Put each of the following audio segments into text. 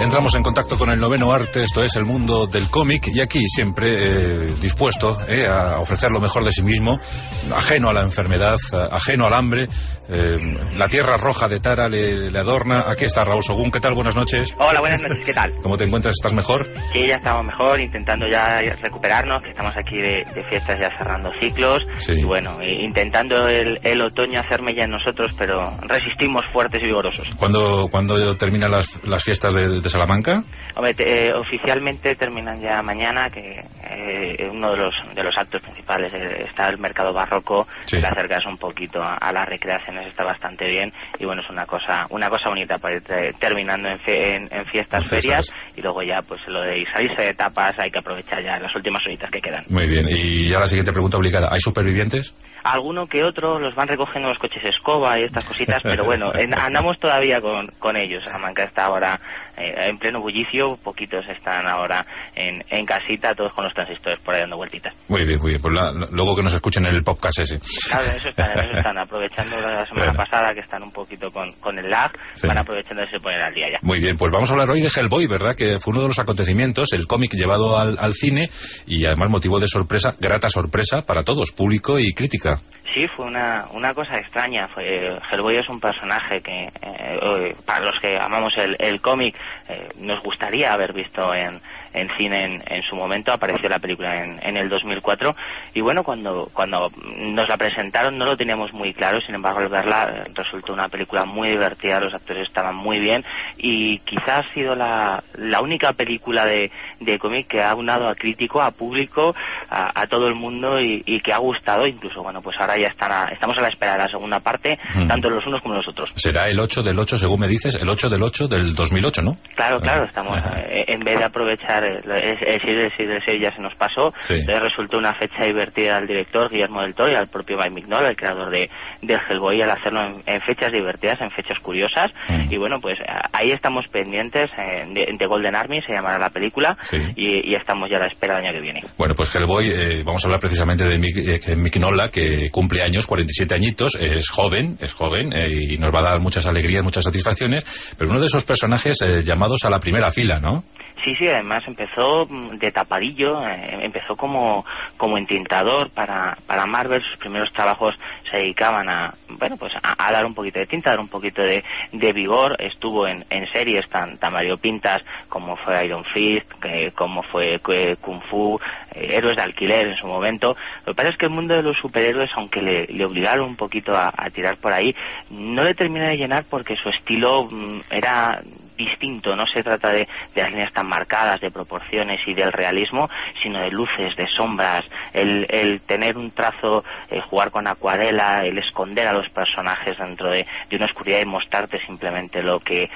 Entramos en contacto con el noveno arte, esto es el mundo del cómic, y aquí siempre dispuesto a ofrecer lo mejor de sí mismo, ajeno a la enfermedad, ajeno al hambre. La tierra roja de Tara le adorna. Aquí está Raúl Sogún. ¿Qué tal? Buenas noches. Hola, buenas noches. ¿Qué tal? ¿Cómo te encuentras? ¿Estás mejor? Sí, ya estamos mejor, intentando ya recuperarnos, que estamos aquí de fiestas ya cerrando ciclos. Sí. Y bueno, intentando el otoño hacerme ya en nosotros, pero resistimos fuertes y vigorosos. ¿Cuándo terminan las fiestas de Salamanca? Hombre, oficialmente terminan ya mañana, que uno de los actos principales está el mercado barroco, sí. Que acercas un poquito a las recreaciones, está bastante bien, y bueno, es una cosa bonita para ir terminando en fiestas, ferias, y luego ya pues lo de salirse de tapas, hay que aprovechar ya las últimas horitas que quedan. Muy bien, y ya la siguiente pregunta obligada, ¿hay supervivientes? Alguno que otro los van recogiendo los coches escoba y estas cositas, pero bueno, andamos todavía con ellos. Salamanca está ahora en pleno bullicio, poquitos están ahora en casita, todos con los transistores por ahí dando vueltitas. Muy bien, pues luego que nos escuchen en el podcast ese. Claro, eso están aprovechando la semana pasada, que están un poquito con el lag, sí. Van aprovechando de se poner al día ya. Muy bien, pues vamos a hablar hoy de Hellboy, ¿verdad? Que fue uno de los acontecimientos, el cómic llevado al cine, y además motivo de sorpresa, grata sorpresa para todos, público y crítica. Sí, fue una cosa extraña. Hellboy es un personaje que, para los que amamos el cómic, nos gustaría haber visto en cine en su momento. Apareció la película en el 2004, y bueno, cuando nos la presentaron no lo teníamos muy claro. Sin embargo, al verla resultó una película muy divertida, los actores estaban muy bien, y quizás ha sido la única película de cómic que ha unado a crítico, a público, a todo el mundo, y que ha gustado. Incluso, bueno, pues ahora ya estamos a la espera de la segunda parte, tanto los unos como los otros. Será el 8 del 8, según me dices, el 8 del 8 del 2008, ¿no? Claro, estamos, en vez de aprovechar el 6 del 6 ya se nos pasó, sí. Le resultó una fecha divertida al director Guillermo del Toro y al propio Mike Mignola, el creador de Hellboy, al hacerlo en fechas divertidas, en fechas curiosas, y bueno, pues ahí estamos pendientes de Golden Army, se llamará la película, sí. y estamos ya a la espera del año que viene. Bueno, pues Hellboy, vamos a hablar precisamente de Mignola, que cumple años, 47 añitos, es joven, y nos va a dar muchas alegrías, muchas satisfacciones, pero uno de esos personajes llamados a la primera fila, ¿no? Sí, además empezó de tapadillo, empezó como entintador para Marvel. Sus primeros trabajos se dedicaban a dar un poquito de tinta, dar un poquito de vigor. Estuvo en series tan variopintas como fue Iron Fist, como fue Kung Fu, Héroes de Alquiler en su momento. Lo que pasa es que el mundo de los superhéroes, aunque le obligaron un poquito a tirar por ahí, no le terminó de llenar, porque su estilo era distinto. No se trata de las líneas tan marcadas, de proporciones y del realismo, sino de luces, de sombras, el tener un trazo, jugar con acuarela, el esconder a los personajes dentro de una oscuridad y mostrarte simplemente lo que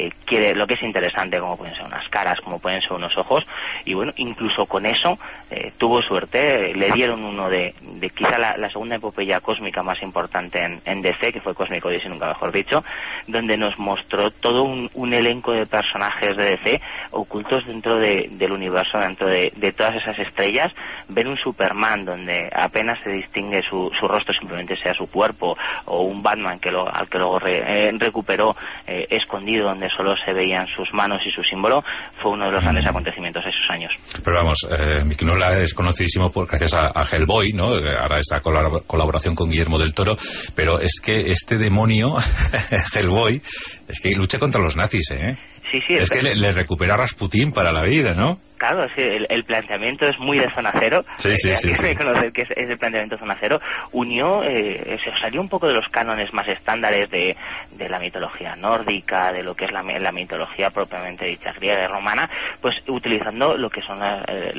lo que es interesante, como pueden ser unas caras, como pueden ser unos ojos. Y bueno, incluso con eso tuvo suerte, le dieron uno de quizá la segunda epopeya cósmica más importante en DC, que fue Cosmic Odyssey, nunca mejor dicho, donde nos mostró todo un elenco de personajes de DC ocultos dentro del universo, dentro de todas esas estrellas. Ver un Superman donde apenas se distingue su rostro, simplemente sea su cuerpo, o un Batman al que luego recuperó escondido, donde solo se veían sus manos y su símbolo, fue uno de los grandes acontecimientos de esos años. Pero vamos, Mignola es conocidísimo gracias a Hellboy, ¿no? Ahora esta colaboración con Guillermo del Toro, pero es que este demonio Hellboy es que lucha contra los nazis, ¿eh? Sí, es que le recupera a Rasputín para la vida, ¿no? Claro, sí, el planteamiento es muy de Zona Cero. Sí. Reconocer que es el planteamiento de Zona Cero. Unió, se salió un poco de los cánones más estándares de la mitología nórdica, de lo que es la mitología propiamente dicha griega y romana, pues utilizando lo que son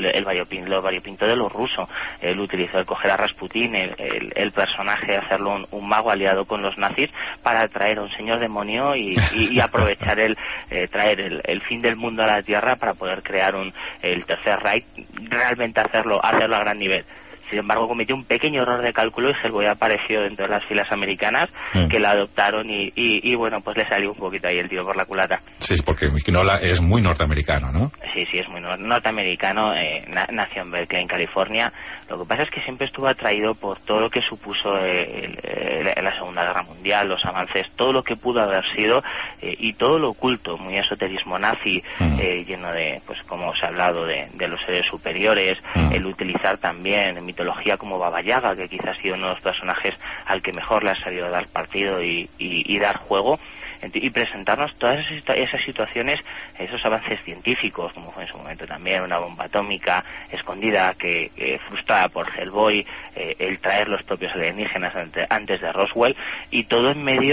lo variopinto de lo ruso. Él utilizó el coger a Rasputín, el personaje, hacerlo un mago aliado con los nazis para traer a un señor demonio y aprovechar traer el fin del mundo a la Tierra para poder crear el Tercer Reich, realmente hacerlo a gran nivel. Sin embargo, cometió un pequeño error de cálculo y Hellboy apareció dentro de las filas americanas, que la adoptaron y bueno, pues le salió un poquito ahí el tiro por la culata. Sí, porque Mignola es muy norteamericano, ¿no? Sí, es muy norteamericano, nació en Berkeley, en California. Lo que pasa es que siempre estuvo atraído por todo lo que supuso la Segunda Guerra Mundial, los avances, todo lo que pudo haber sido y todo lo oculto, muy esoterismo nazi, lleno de, pues como os he hablado, de los seres superiores, el utilizar también mitología como Baba Yaga, que quizás ha sido uno de los personajes al que mejor le ha sabido dar partido y dar juego, y presentarnos todas esas situaciones, esos avances científicos, como fue en su momento también una bomba atómica escondida que frustrada por Hellboy, el traer los propios alienígenas antes de Roswell, y todo en medio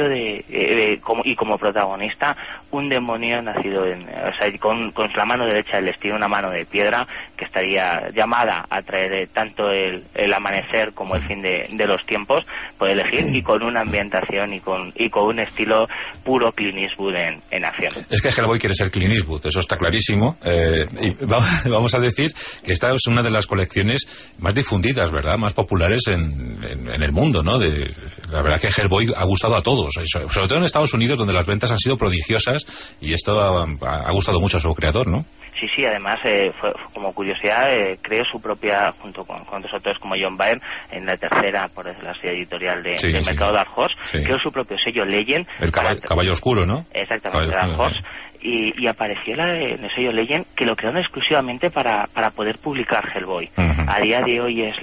como protagonista un demonio nacido con la mano derecha del destino, una mano de piedra que estaría llamada a traer tanto el amanecer como el fin de los tiempos, por elegir, y con una ambientación y con un estilo puro Clint Eastwood en acción. Es que Hellboy quiere ser Clint Eastwood, eso está clarísimo, y vamos a decir que esta es una de las colecciones más difundidas, ¿verdad?, más populares en el mundo, ¿no? La verdad que Hellboy ha gustado a todos, sobre todo en Estados Unidos, donde las ventas han sido prodigiosas, y esto ha gustado mucho a su creador, ¿no? Sí, además, fue como curiosidad, creó su propia, junto con otros autores como John Byrne, en la tercera, por decirlo así, editorial del mercado Dark Horse, creó su propio sello Legend. El caballo oscuro, ¿no? Exactamente, Dark Horse. Y apareció en el sello Legend, que lo crearon exclusivamente para poder publicar Hellboy. A día de hoy es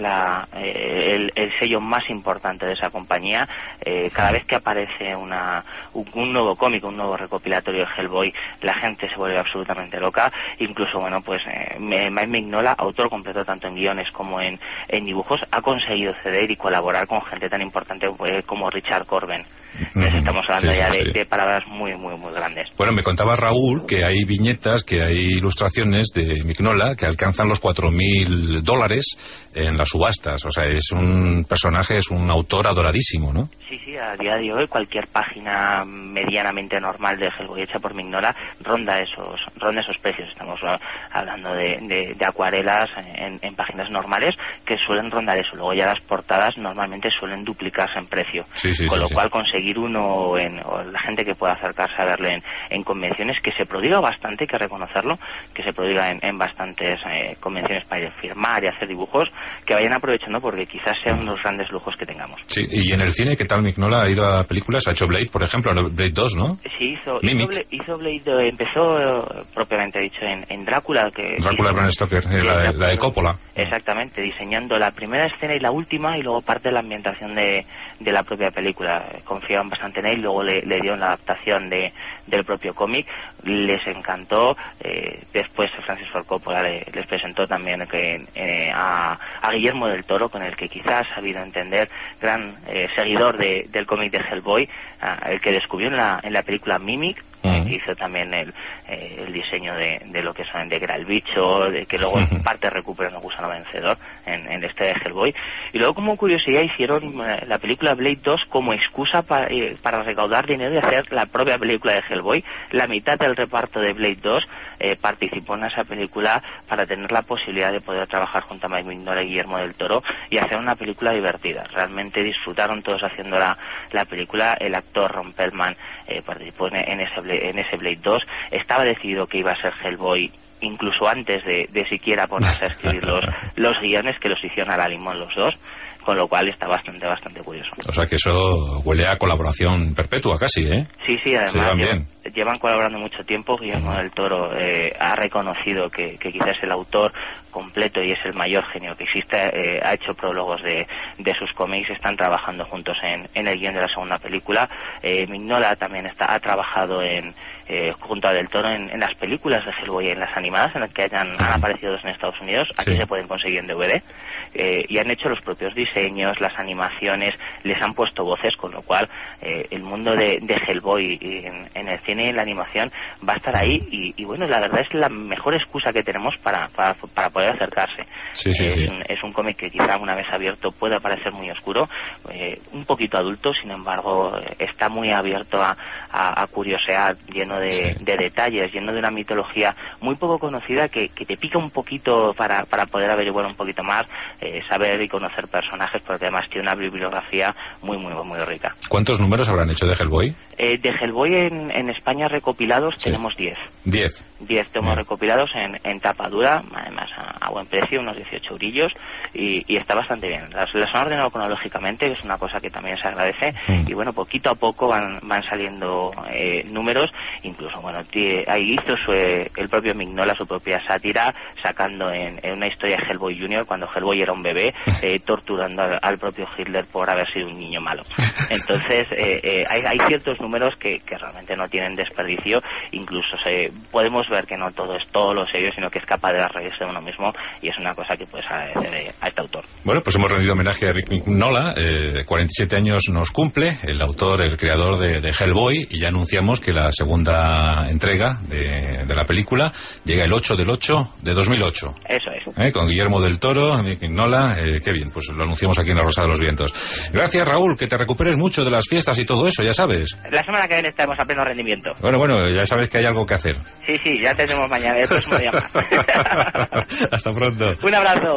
el sello más importante de esa compañía. Cada vez que aparece un nuevo cómic, un nuevo recopilatorio de Hellboy, la gente se vuelve absolutamente loca. Incluso, bueno, pues Mike Mignola, autor completo tanto en guiones como en dibujos, ha conseguido ceder y colaborar con gente tan importante como Richard Corben. Entonces estamos hablando de palabras muy, muy, muy grandes. Bueno, me contaba Raúl que hay viñetas, que hay ilustraciones de Mignola que alcanzan los $4,000 en las subastas. O sea, es un personaje, es un autor adoradísimo, ¿no? Sí, a día de hoy cualquier página medianamente normal de Hellboy hecha por Mignola ronda esos precios. Estamos hablando de acuarelas en páginas normales que suelen rondar eso. Luego ya las portadas normalmente suelen duplicarse en precio. Con lo cual conseguir o la gente que pueda acercarse a verle en convenciones, que se prodiga bastante, hay que reconocerlo, que se prodiga en bastantes convenciones para ir a firmar y hacer dibujos, que vayan aprovechando porque quizás sean unos grandes lujos que tengamos. Sí, y en el cine, ¿qué tal Mignola? ¿Ha ido a películas? ¿Ha hecho Blade, por ejemplo? Blade 2, ¿no? Sí, hizo Blade, empezó propiamente dicho en Drácula. Drácula de Bram Stoker, la de Coppola. Exactamente, diseñando la primera escena y la última, y luego parte de la ambientación de la propia película. Confiaban bastante en él, luego le dieron la adaptación del propio cómic, les encantó. Después Francis Ford Coppola les presentó también a Guillermo del Toro, con el que quizás ha sabido entender, gran seguidor del cómic de Hellboy, el que descubrió en la película Mimic, que hizo también el diseño de lo que son de Gra el bicho, de que luego en parte recuperan el gusano vencedor en este de Hellboy. Y luego, como curiosidad, hicieron la película Blade 2 como excusa para recaudar dinero y hacer la propia película de Hellboy. La mitad del reparto de Blade 2 participó en esa película para tener la posibilidad de poder trabajar junto a Mike Mignola y Guillermo del Toro y hacer una película divertida. Realmente disfrutaron todos haciendo la película. El actor Ron Perlman participó en ese Blade 2. Estaba decidido que iba a ser Hellboy incluso antes de siquiera ponerse a escribir los guiones, que los hicieron a la limón los dos, con lo cual está bastante curioso. O sea que eso huele a colaboración perpetua casi, ¿eh? Sí, además llevan colaborando mucho tiempo. Guillermo del Toro ha reconocido que quizás el autor completo y es el mayor genio que existe. Ha hecho prólogos de sus cómics, están trabajando juntos en el guion de la segunda película. Mignola también ha trabajado junto a del Toro en las películas de Hellboy, en las animadas, en las que han aparecido dos en Estados Unidos. Aquí se pueden conseguir en DVD. Y han hecho los propios diseños, las animaciones, les han puesto voces, con lo cual el mundo de Hellboy en el cine tiene la animación va a estar ahí y bueno, la verdad es la mejor excusa que tenemos para poder acercarse. Es un cómic que quizá una vez abierto pueda parecer muy oscuro, un poquito adulto, sin embargo está muy abierto a curiosear, lleno de detalles, lleno de una mitología muy poco conocida que te pica un poquito para poder averiguar un poquito más, saber y conocer personajes, porque además tiene una bibliografía muy rica. ¿Cuántos números habrán hecho de Hellboy? De Hellboy en España recopilados tenemos 10. 10 tomos recopilados en tapa dura, además a buen precio, unos 18 eurillos, y está bastante bien. Las han ordenado cronológicamente, que es una cosa que también se agradece, y bueno, poquito a poco van saliendo números, incluso, bueno, ahí hizo el propio Mignola su propia sátira, sacando en una historia de Hellboy Jr., cuando Hellboy era un bebé, torturando al propio Hitler por haber sido un niño malo. Entonces, hay ciertos números que realmente no tienen desperdicio, incluso podemos ver que no todo es todo lo serio, sino que es capaz de reírse de uno mismo, y es una cosa que puedes agradecer a este autor. Bueno, pues hemos rendido homenaje a Rick Mignola, 47 años nos cumple, el autor, el creador de Hellboy, y ya anunciamos que la segunda entrega de la película llega el 8 del 8 de 2008. Eso es. Con Guillermo del Toro, Rick Mignola, qué bien, pues lo anunciamos aquí en La Rosa de los Vientos. Gracias, Raúl, que te recuperes mucho de las fiestas y todo eso, ya sabes. La semana que viene estaremos a pleno rendimiento. Bueno, ya sabes que hay algo que hacer. Sí, ya tenemos mañana el próximo día más. Hasta pronto. Un abrazo.